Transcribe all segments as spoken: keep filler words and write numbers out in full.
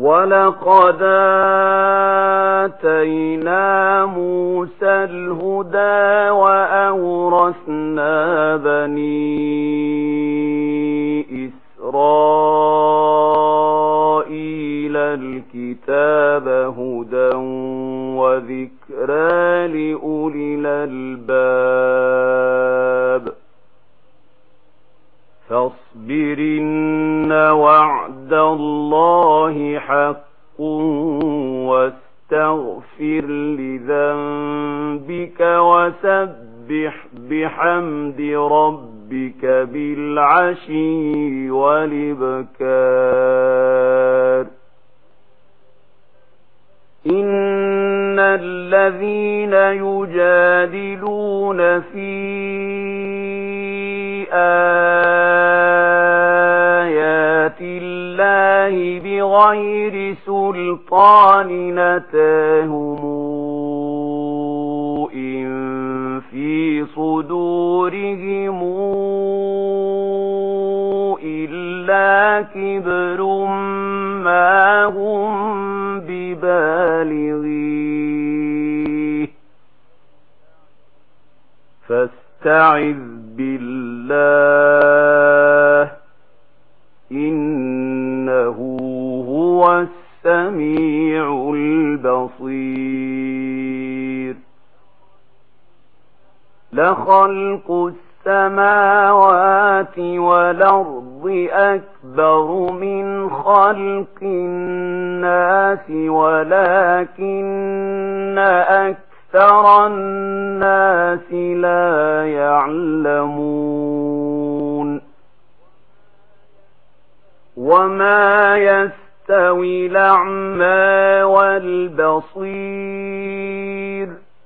وَلَقَدْ آتَيْنَا مُوسَى الْهُدَى وَأَوْرَثْنَا بَنِي إِسْرَائِيلَ الْكِتَابَ هُدًى وَذِكْرَى لِأُولِي الْأَلْبَابِ فاصبر إن وعد الله حق واستغفر لذنبك وسبح بحمد ربك بالعشي والإبكار إن الذين يجادلون في آيات الله بغير سلطان أتاهم إن في صدورهم إلا كبر ما هم ببالغيه فاستعذ بالله إنه هو السميع البصير لخلق السماوات والأرض أكبر من خلق الناس ولكن أكثر الناس لا يعلمون وما يستوي الأعمى والبصير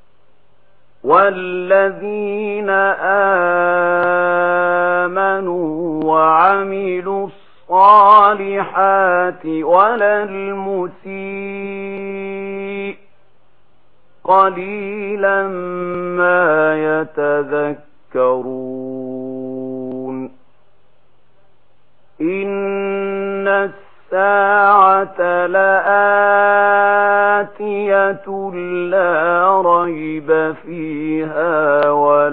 والذين آمنوا وعملوا الصالحات ولا المسيء قليلا ما يتذكرون إن الساعة لآتية لا ريب فيها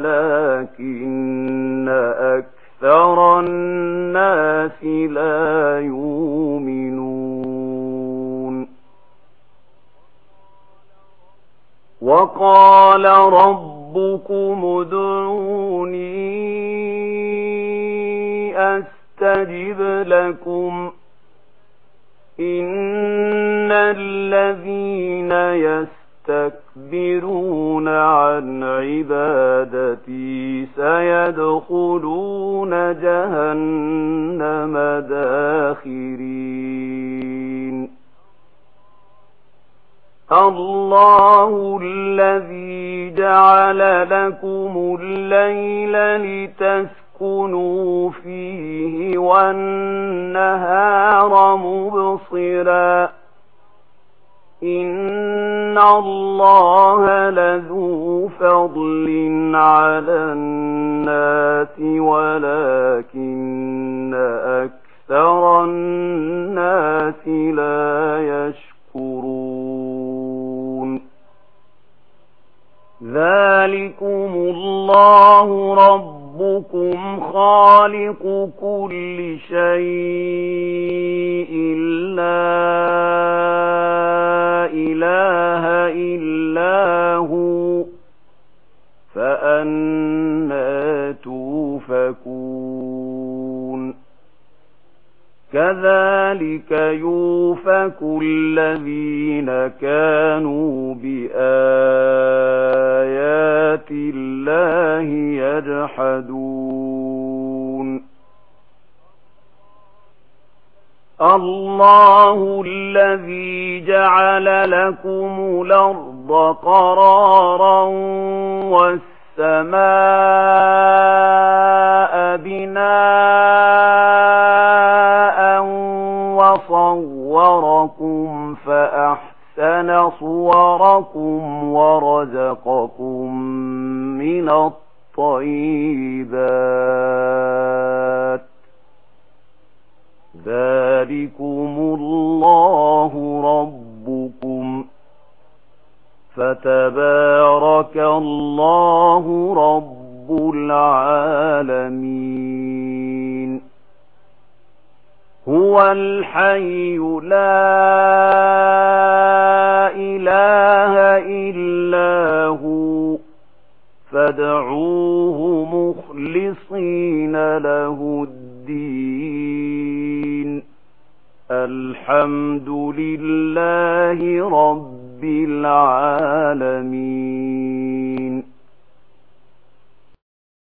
ولكن أكثر الناس لا يؤمنون وقال ربكم ادعوني أستجب لكم إن الذين يستكبرون عن عبادتي سيدخلون جهنم داخرين الله الذي جعل لكم الليل لتسكنوا فيه والنهار مبصرا إن الله لذو فضل على الناس ولكن أكثر الناس لا يشكرون ذلكم الله ربكم خالق كل شيء لا إله إلا هو فأنى توفكون كذلك يوفك الذين كانوا بآيات الله يجحدون الله الذي جعل لكم الأرض قرارا والسماء بناء وصوركم فأحسن صوركم ورزقكم من الطيبات ذلكم الله الله ربكم فتبارك الله رب العالمين هو الحي لا إله إلا هو فادعوه مخلصين له الدين الحمد لله رب العالمين